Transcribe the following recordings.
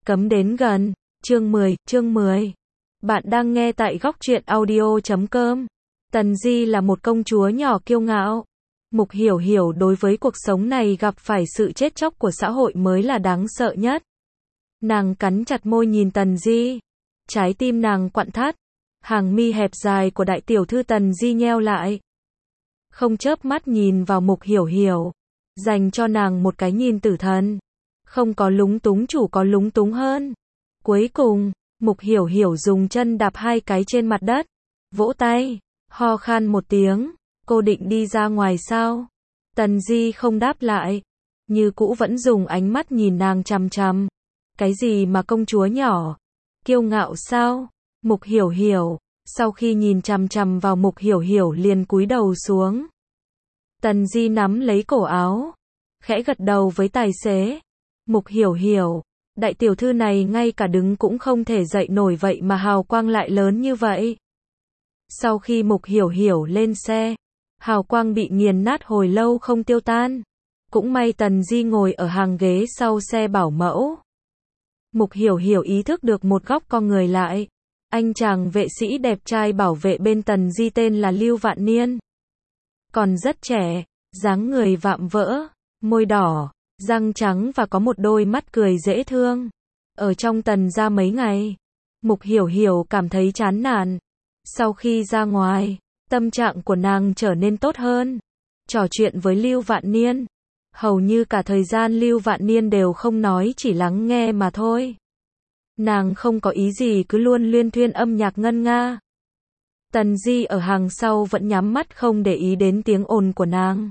Cấm đến gần. Chương 10. Bạn đang nghe tại góc truyện audio.com. Tần Di là một công chúa nhỏ kiêu ngạo. Mục Hiểu Hiểu đối với cuộc sống này gặp phải sự chết chóc của xã hội mới là đáng sợ nhất. Nàng cắn chặt môi nhìn Tần Di. Trái tim nàng quặn thắt. Hàng mi hẹp dài của đại tiểu thư Tần Di nheo lại. Không chớp mắt nhìn vào Mục Hiểu Hiểu. Dành cho nàng một cái nhìn tử thần. Không có lúng túng chủ có lúng túng hơn. Cuối cùng, Mục Hiểu Hiểu dùng chân đạp hai cái trên mặt đất. Vỗ tay, ho khan một tiếng. Cô định đi ra ngoài sao? Tần Di không đáp lại. Như cũ vẫn dùng ánh mắt nhìn nàng chằm chằm. Cái gì mà công chúa nhỏ? Kiêu ngạo sao? Mục Hiểu Hiểu, sau khi nhìn chằm chằm vào Mục Hiểu Hiểu liền cúi đầu xuống. Tần Di nắm lấy cổ áo. Khẽ gật đầu với tài xế. Mục Hiểu Hiểu, đại tiểu thư này ngay cả đứng cũng không thể dậy nổi vậy mà hào quang lại lớn như vậy. Sau khi Mục Hiểu Hiểu lên xe, hào quang bị nghiền nát hồi lâu không tiêu tan. Cũng may Tần Di ngồi ở hàng ghế sau xe bảo mẫu. Mục Hiểu Hiểu ý thức được một góc con người lại. Anh chàng vệ sĩ đẹp trai bảo vệ bên Tần Di tên là Lưu Vạn Niên. Còn rất trẻ, dáng người vạm vỡ, môi đỏ, răng trắng và có một đôi mắt cười dễ thương. Ở trong Tần gia mấy ngày, Mục Hiểu Hiểu cảm thấy chán nản. Sau khi ra ngoài, tâm trạng của nàng trở nên tốt hơn. Trò chuyện với Lưu Vạn Niên. Hầu như cả thời gian Lưu Vạn Niên đều không nói, chỉ lắng nghe mà thôi. Nàng không có ý gì cứ luôn luyên thuyên âm nhạc ngân nga. Tần Di ở hàng sau vẫn nhắm mắt không để ý đến tiếng ồn của nàng.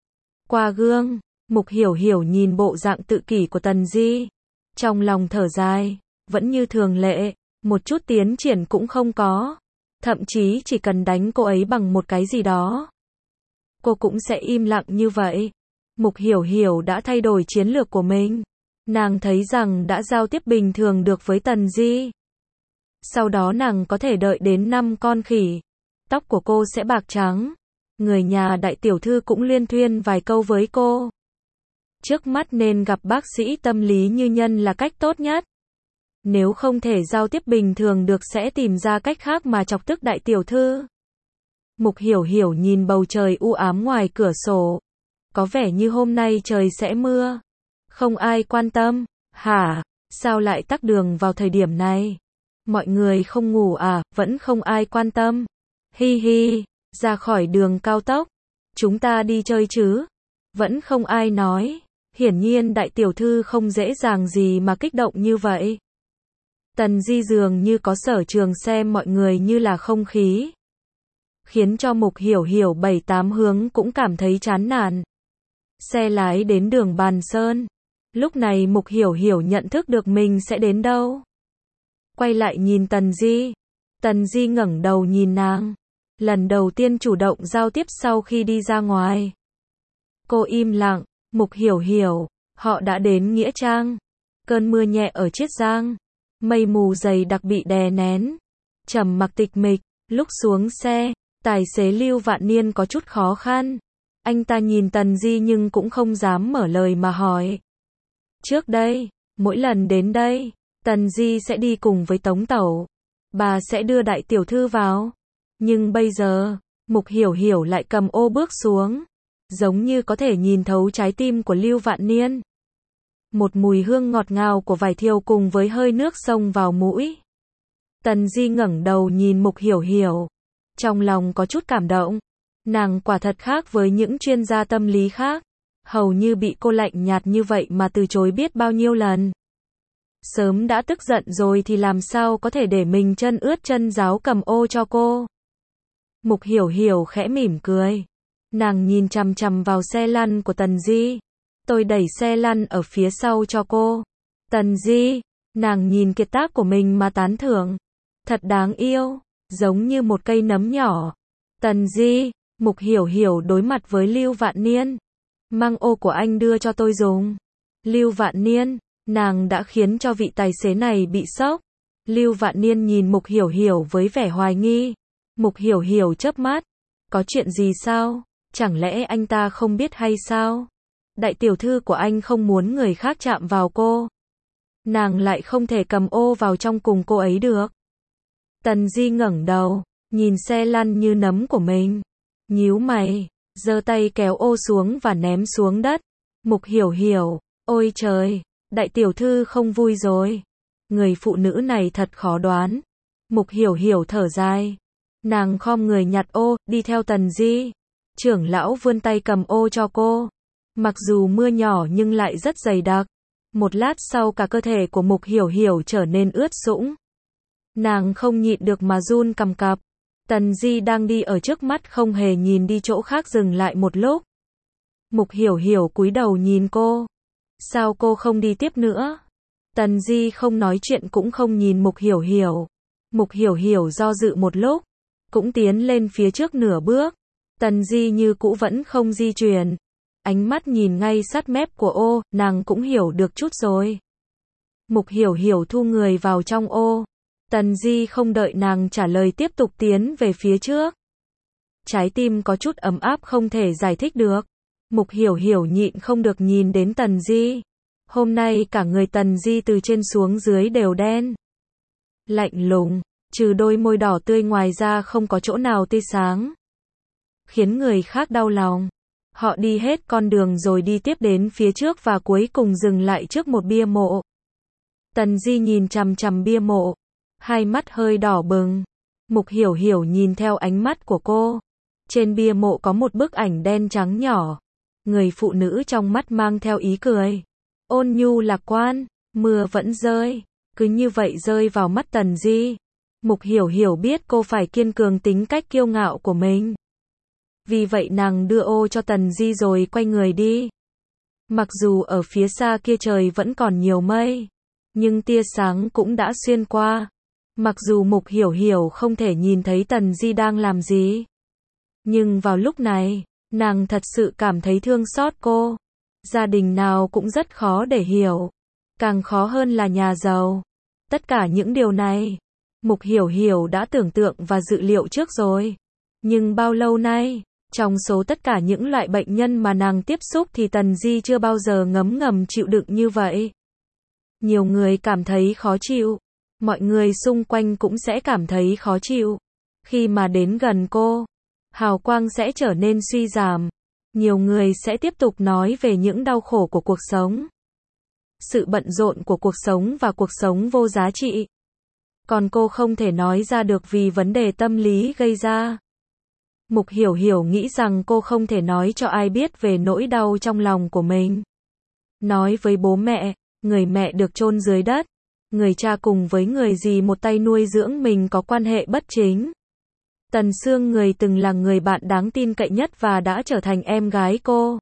Qua gương, Mục Hiểu Hiểu nhìn bộ dạng tự kỷ của Tần Di. Trong lòng thở dài, vẫn như thường lệ, một chút tiến triển cũng không có. Thậm chí chỉ cần đánh cô ấy bằng một cái gì đó, cô cũng sẽ im lặng như vậy. Mục Hiểu Hiểu đã thay đổi chiến lược của mình. Nàng thấy rằng đã giao tiếp bình thường được với Tần Di. Sau đó nàng có thể đợi đến 5 con khỉ. Tóc của cô sẽ bạc trắng. Người nhà đại tiểu thư cũng luyên thuyên vài câu với cô. Trước mắt nên gặp bác sĩ tâm lý như Nhân là cách tốt nhất. Nếu không thể giao tiếp bình thường được sẽ tìm ra cách khác mà chọc tức đại tiểu thư. Mục Hiểu Hiểu nhìn bầu trời u ám ngoài cửa sổ. Có vẻ như hôm nay trời sẽ mưa. Không ai quan tâm. Hả? Sao lại tắc đường vào thời điểm này? Mọi người không ngủ à? Vẫn không ai quan tâm. Hi hi, ra khỏi đường cao tốc. Chúng ta đi chơi chứ? Vẫn không ai nói. Hiển nhiên đại tiểu thư không dễ dàng gì mà kích động như vậy. Tần Di dường như có sở trường xem mọi người như là không khí. Khiến cho Mục Hiểu Hiểu 7-8 hướng cũng cảm thấy chán nản. Xe lái đến đường Bàn Sơn. Lúc này Mục Hiểu Hiểu nhận thức được mình sẽ đến đâu. Quay lại nhìn Tần Di. Tần Di ngẩng đầu nhìn nàng. Lần đầu tiên chủ động giao tiếp sau khi đi ra ngoài. Cô im lặng. Mục Hiểu Hiểu, họ đã đến Nghĩa Trang. Cơn mưa nhẹ ở Chiết Giang. Mây mù dày đặc bị đè nén. Trầm mặc tịch mịch. Lúc xuống xe, tài xế Lưu Vạn Niên có chút khó khăn. Anh ta nhìn Tần Di nhưng cũng không dám mở lời mà hỏi. Trước đây, mỗi lần đến đây, Tần Di sẽ đi cùng với Tống Tẩu. Bà sẽ đưa đại tiểu thư vào. Nhưng bây giờ, Mục Hiểu Hiểu lại cầm ô bước xuống. Giống như có thể nhìn thấu trái tim của Lưu Vạn Niên. Một mùi hương ngọt ngào của vải thiều cùng với hơi nước xông vào mũi. Tần Di ngẩng đầu nhìn Mục Hiểu Hiểu. Trong lòng có chút cảm động. Nàng quả thật khác với những chuyên gia tâm lý khác. Hầu như bị cô lạnh nhạt như vậy mà từ chối biết bao nhiêu lần. Sớm đã tức giận rồi thì làm sao có thể để mình chân ướt chân ráo cầm ô cho cô. Mục Hiểu Hiểu khẽ mỉm cười. Nàng nhìn chằm chằm vào xe lăn của Tần Di. Tôi đẩy xe lăn ở phía sau cho cô. Tần Di, nàng nhìn kiệt tác của mình mà tán thưởng. Thật đáng yêu, giống như một cây nấm nhỏ. Tần Di, Mục Hiểu Hiểu đối mặt với Lưu Vạn Niên. Mang ô của anh đưa cho tôi dùng. Lưu Vạn Niên, nàng đã khiến cho vị tài xế này bị sốc. Lưu Vạn Niên nhìn Mục Hiểu Hiểu với vẻ hoài nghi. Mục Hiểu Hiểu chớp mắt. Có chuyện gì sao? Chẳng lẽ anh ta không biết hay sao? Đại tiểu thư của anh không muốn người khác chạm vào cô. nàng lại không thể cầm ô vào trong cùng cô ấy được. Tần Di ngẩng đầu, nhìn xe lăn như nấm của mình, nhíu mày, giơ tay kéo ô xuống và ném xuống đất. Mục Hiểu Hiểu, ôi trời, đại tiểu thư không vui rồi. Người phụ nữ này thật khó đoán. Mục Hiểu Hiểu thở dài. Nàng khom người nhặt ô, đi theo Tần Di. Trưởng lão vươn tay cầm ô cho cô. Mặc dù mưa nhỏ nhưng lại rất dày đặc. Một lát sau cả cơ thể của Mục Hiểu Hiểu trở nên ướt sũng. Nàng không nhịn được mà run cầm cập. Tần Di đang đi ở trước mắt không hề nhìn đi chỗ khác dừng lại một lúc. Mục Hiểu Hiểu cúi đầu nhìn cô. Sao cô không đi tiếp nữa? Tần Di không nói chuyện cũng không nhìn Mục Hiểu Hiểu. Mục Hiểu Hiểu do dự một lúc, cũng tiến lên phía trước nửa bước. Tần Di như cũ vẫn không di chuyển. Ánh mắt nhìn ngay sát mép của ô, nàng cũng hiểu được chút rồi. Mục Hiểu Hiểu thu người vào trong ô. Tần Di không đợi nàng trả lời tiếp tục tiến về phía trước. Trái tim có chút ấm áp không thể giải thích được. Mục Hiểu Hiểu nhịn không được nhìn đến Tần Di. Hôm nay cả người Tần Di từ trên xuống dưới đều đen. Lạnh lùng, trừ đôi môi đỏ tươi ngoài ra không có chỗ nào tươi sáng. Khiến người khác đau lòng. Họ đi hết con đường rồi đi tiếp đến phía trước và cuối cùng dừng lại trước một bia mộ. Tần Di nhìn chằm chằm bia mộ. Hai mắt hơi đỏ bừng. Mục Hiểu Hiểu nhìn theo ánh mắt của cô. Trên bia mộ có một bức ảnh đen trắng nhỏ. Người phụ nữ trong mắt mang theo ý cười. Ôn nhu lạc quan, mưa vẫn rơi. Cứ như vậy rơi vào mắt Tần Di. Mục Hiểu Hiểu biết cô phải kiên cường tính cách kiêu ngạo của mình. Vì vậy nàng đưa ô cho Tần Di rồi quay người đi. Mặc dù ở phía xa kia trời vẫn còn nhiều mây, nhưng tia sáng cũng đã xuyên qua. Mặc dù Mục Hiểu Hiểu không thể nhìn thấy Tần Di đang làm gì, nhưng vào lúc này, nàng thật sự cảm thấy thương xót cô. Gia đình nào cũng rất khó để hiểu, càng khó hơn là nhà giàu. Tất cả những điều này, Mục Hiểu Hiểu đã tưởng tượng và dự liệu trước rồi. Nhưng bao lâu nay, trong số tất cả những loại bệnh nhân mà nàng tiếp xúc thì Tần Di chưa bao giờ ngấm ngầm chịu đựng như vậy. Nhiều người cảm thấy khó chịu, mọi người xung quanh cũng sẽ cảm thấy khó chịu. Khi mà đến gần cô, hào quang sẽ trở nên suy giảm. Nhiều người sẽ tiếp tục nói về những đau khổ của cuộc sống, sự bận rộn của cuộc sống và cuộc sống vô giá trị. Còn cô không thể nói ra được vì vấn đề tâm lý gây ra. Mục Hiểu Hiểu nghĩ rằng cô không thể nói cho ai biết về nỗi đau trong lòng của mình. Nói với bố mẹ, người mẹ được chôn dưới đất, người cha cùng với người dì một tay nuôi dưỡng mình có quan hệ bất chính. Tần Sương người từng là người bạn đáng tin cậy nhất và đã trở thành em gái cô.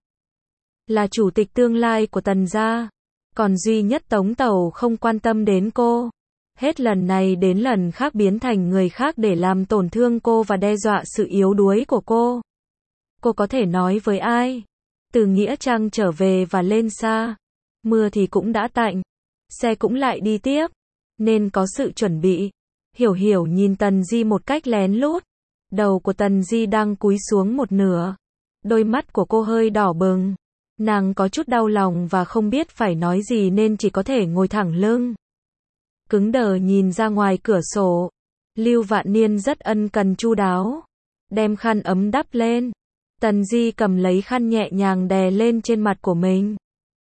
Là chủ tịch tương lai của Tần gia. Còn duy nhất Tống Tẩu không quan tâm đến cô. Hết lần này đến lần khác biến thành người khác để làm tổn thương cô và đe dọa sự yếu đuối của cô. Cô có thể nói với ai? Từ Nghĩa Trang trở về và lên xa. Mưa thì cũng đã tạnh. Xe cũng lại đi tiếp. Nên có sự chuẩn bị. Hiểu Hiểu nhìn Tần Di một cách lén lút. Đầu của Tần Di đang cúi xuống một nửa. Đôi mắt của cô hơi đỏ bừng. Nàng có chút đau lòng và không biết phải nói gì nên chỉ có thể ngồi thẳng lưng. Cứng đờ nhìn ra ngoài cửa sổ. Lưu Vạn Niên rất ân cần chu đáo. Đem khăn ấm đắp lên. Tần Di cầm lấy khăn nhẹ nhàng đè lên trên mặt của mình.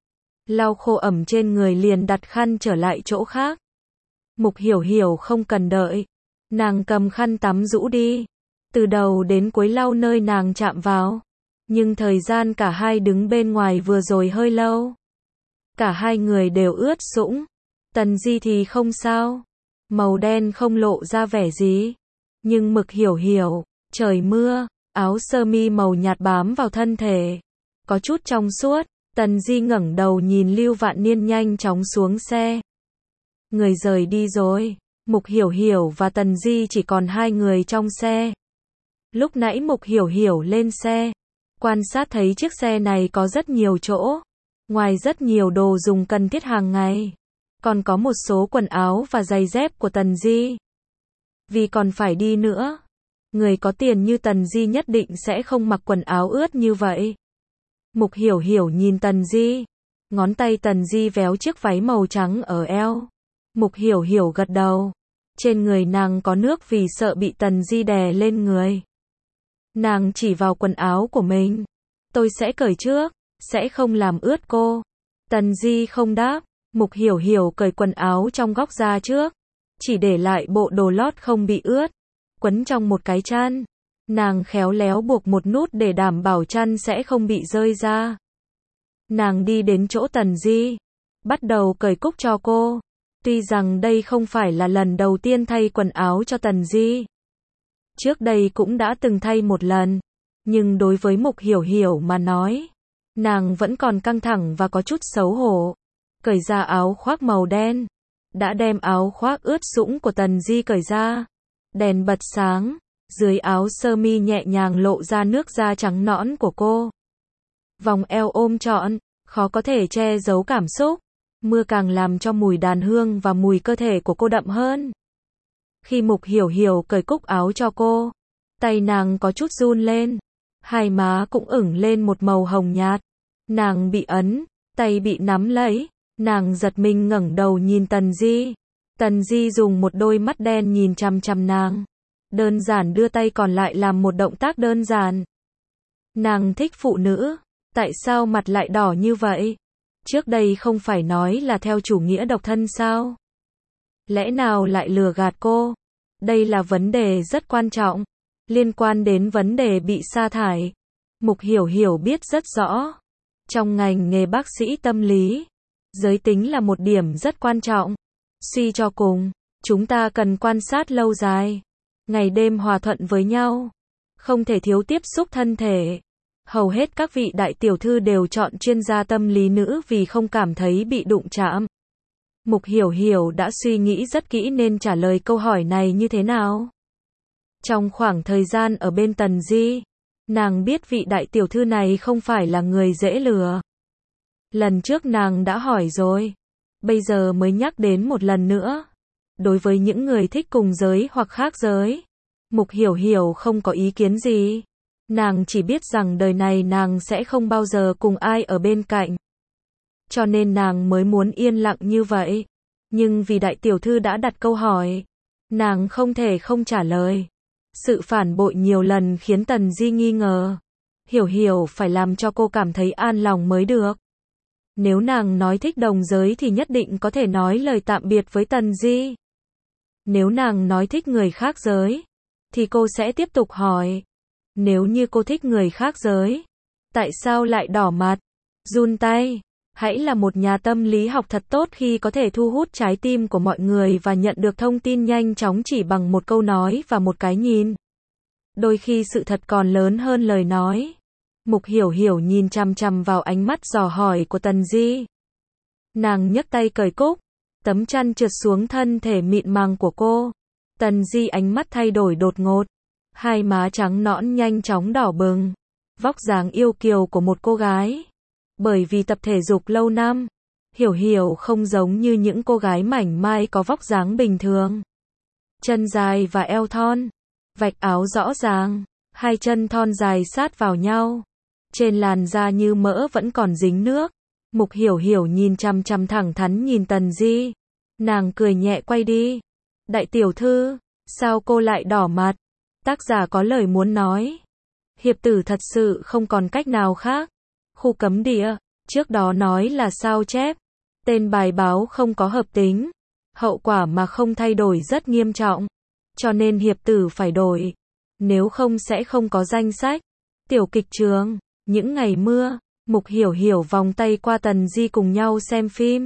Lau khô ẩm trên người liền đặt khăn trở lại chỗ khác. Mục Hiểu Hiểu không cần đợi. Nàng cầm khăn tắm rũ đi. Từ đầu đến cuối lau nơi nàng chạm vào. Nhưng thời gian cả hai đứng bên ngoài vừa rồi hơi lâu. Cả hai người đều ướt sũng. Tần Di thì không sao. Màu đen không lộ ra vẻ gì. Nhưng Mục Hiểu Hiểu, trời mưa, áo sơ mi màu nhạt bám vào thân thể. Có chút trong suốt. Tần Di ngẩng đầu nhìn Lưu Vạn Niên nhanh chóng xuống xe. Người rời đi rồi. Mục Hiểu Hiểu và Tần Di chỉ còn hai người trong xe. Lúc nãy Mục Hiểu Hiểu lên xe. Quan sát thấy chiếc xe này có rất nhiều chỗ. Ngoài rất nhiều đồ dùng cần thiết hàng ngày, còn có một số quần áo và giày dép của Tần Di. Vì còn phải đi nữa. Người có tiền như Tần Di nhất định sẽ không mặc quần áo ướt như vậy. Mục Hiểu Hiểu nhìn Tần Di. Ngón tay Tần Di véo chiếc váy màu trắng ở eo. Mục Hiểu Hiểu gật đầu. Trên người nàng có nước vì sợ bị Tần Di đè lên người. Nàng chỉ vào quần áo của mình. Tôi sẽ cởi trước, sẽ không làm ướt cô. Tần Di không đáp. Mục Hiểu Hiểu cởi quần áo trong góc ra trước. Chỉ để lại bộ đồ lót không bị ướt. Quấn trong một cái chăn. Nàng khéo léo buộc một nút để đảm bảo chăn sẽ không bị rơi ra. Nàng đi đến chỗ Tần Di. Bắt đầu cởi cúc cho cô. Tuy rằng đây không phải là lần đầu tiên thay quần áo cho Tần Di. Trước đây cũng đã từng thay một lần. Nhưng đối với Mục Hiểu Hiểu mà nói, nàng vẫn còn căng thẳng và có chút xấu hổ. Cởi ra áo khoác màu đen. Đã đem áo khoác ướt sũng của Tần Di cởi ra. Đèn bật sáng. Dưới áo sơ mi nhẹ nhàng lộ ra nước da trắng nõn của cô. Vòng eo ôm trọn, khó có thể che giấu cảm xúc. Mưa càng làm cho mùi đàn hương và mùi cơ thể của cô đậm hơn. Khi Mục Hiểu Hiểu cởi cúc áo cho cô, tay nàng có chút run lên. Hai má cũng ửng lên một màu hồng nhạt. Nàng bị ấn, tay bị nắm lấy. Nàng giật mình ngẩng đầu nhìn Tần Di. Tần Di dùng một đôi mắt đen nhìn chằm chằm nàng. Đơn giản đưa tay còn lại làm một động tác đơn giản. Nàng thích phụ nữ. Tại sao mặt lại đỏ như vậy? Trước đây không phải nói là theo chủ nghĩa độc thân sao? Lẽ nào lại lừa gạt cô? Đây là vấn đề rất quan trọng. Liên quan đến vấn đề bị sa thải. Mục Hiểu Hiểu biết rất rõ. Trong ngành nghề bác sĩ tâm lý, giới tính là một điểm rất quan trọng. Suy cho cùng, chúng ta cần quan sát lâu dài. Ngày đêm hòa thuận với nhau. Không thể thiếu tiếp xúc thân thể. Hầu hết các vị đại tiểu thư đều chọn chuyên gia tâm lý nữ vì không cảm thấy bị đụng chạm. Mục Hiểu Hiểu đã suy nghĩ rất kỹ nên trả lời câu hỏi này như thế nào. Trong khoảng thời gian ở bên Tần Di, nàng biết vị đại tiểu thư này không phải là người dễ lừa. Lần trước nàng đã hỏi rồi. Bây giờ mới nhắc đến một lần nữa. Đối với những người thích cùng giới hoặc khác giới, Mục Hiểu Hiểu không có ý kiến gì. Nàng chỉ biết rằng đời này nàng sẽ không bao giờ cùng ai ở bên cạnh. Cho nên nàng mới muốn yên lặng như vậy. Nhưng vì đại tiểu thư đã đặt câu hỏi, nàng không thể không trả lời. Sự phản bội nhiều lần khiến Tần Di nghi ngờ. Hiểu Hiểu phải làm cho cô cảm thấy an lòng mới được. Nếu nàng nói thích đồng giới thì nhất định có thể nói lời tạm biệt với Tần Di. Nếu nàng nói thích người khác giới, thì cô sẽ tiếp tục hỏi. Nếu như cô thích người khác giới, tại sao lại đỏ mặt, run tay? Hãy là một nhà tâm lý học thật tốt khi có thể thu hút trái tim của mọi người và nhận được thông tin nhanh chóng chỉ bằng một câu nói và một cái nhìn. Đôi khi sự thật còn lớn hơn lời nói. Mục Hiểu Hiểu nhìn chằm chằm vào ánh mắt dò hỏi của Tần Di. Nàng nhấc tay cởi cúc, tấm chăn trượt xuống thân thể mịn màng của cô. Tần Di ánh mắt thay đổi đột ngột. Hai má trắng nõn nhanh chóng đỏ bừng. Vóc dáng yêu kiều của một cô gái. Bởi vì tập thể dục lâu năm, Hiểu Hiểu không giống như những cô gái mảnh mai có vóc dáng bình thường. Chân dài và eo thon, vạch áo rõ ràng, hai chân thon dài sát vào nhau. Trên làn da như mỡ vẫn còn dính nước. Mục Hiểu Hiểu nhìn chằm chằm thẳng thắn nhìn Tần Di. Nàng cười nhẹ quay đi. Đại tiểu thư, sao cô lại đỏ mặt? Tác giả có lời muốn nói. Hiệp tử thật sự không còn cách nào khác. Khu cấm địa, trước đó nói là sao chép. Tên bài báo không có hợp tính. Hậu quả mà không thay đổi rất nghiêm trọng. Cho nên hiệp tử phải đổi. Nếu không sẽ không có danh sách. Tiểu kịch trường, những ngày mưa, Mục Hiểu Hiểu vòng tay qua Tần Di cùng nhau xem phim.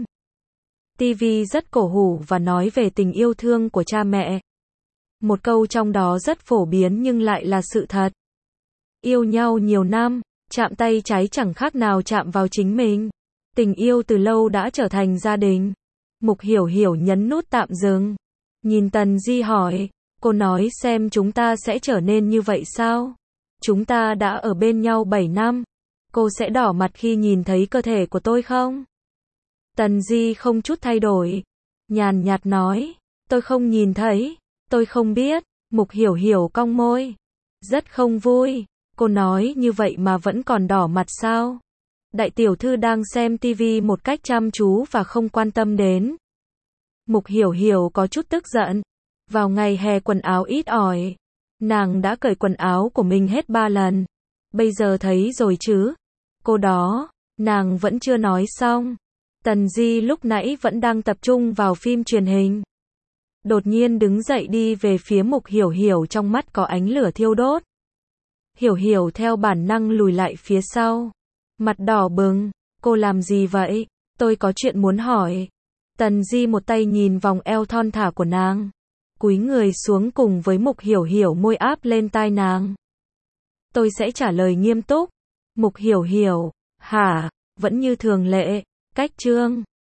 TV rất cổ hủ và nói về tình yêu thương của cha mẹ. Một câu trong đó rất phổ biến nhưng lại là sự thật. Yêu nhau nhiều năm, chạm tay cháy chẳng khác nào chạm vào chính mình. Tình yêu từ lâu đã trở thành gia đình. Mục Hiểu Hiểu nhấn nút tạm dừng. Nhìn Tần Di hỏi, cô nói xem chúng ta sẽ trở nên như vậy sao? Chúng ta đã ở bên nhau 7 năm. Cô sẽ đỏ mặt khi nhìn thấy cơ thể của tôi không? Tần Di không chút thay đổi. Nhàn nhạt nói, tôi không nhìn thấy, tôi không biết. Mục Hiểu Hiểu cong môi. Rất không vui. Cô nói như vậy mà vẫn còn đỏ mặt sao? Đại tiểu thư đang xem tivi một cách chăm chú và không quan tâm đến. Mục Hiểu Hiểu có chút tức giận. Vào ngày hè quần áo ít ỏi, nàng đã cởi quần áo của mình hết 3 lần. Bây giờ thấy rồi chứ? Cô đó, nàng vẫn chưa nói xong. Tần Di lúc nãy vẫn đang tập trung vào phim truyền hình. Đột nhiên đứng dậy đi về phía Mục Hiểu Hiểu, trong mắt có ánh lửa thiêu đốt. Hiểu Hiểu theo bản năng lùi lại phía sau. Mặt đỏ bừng, cô làm gì vậy? Tôi có chuyện muốn hỏi. Tần Di một tay nhìn vòng eo thon thả của nàng, cúi người xuống cùng với Mục Hiểu Hiểu, môi áp lên tai nàng. Tôi sẽ trả lời nghiêm túc. Mục Hiểu Hiểu, hả? Vẫn như thường lệ, cách chương.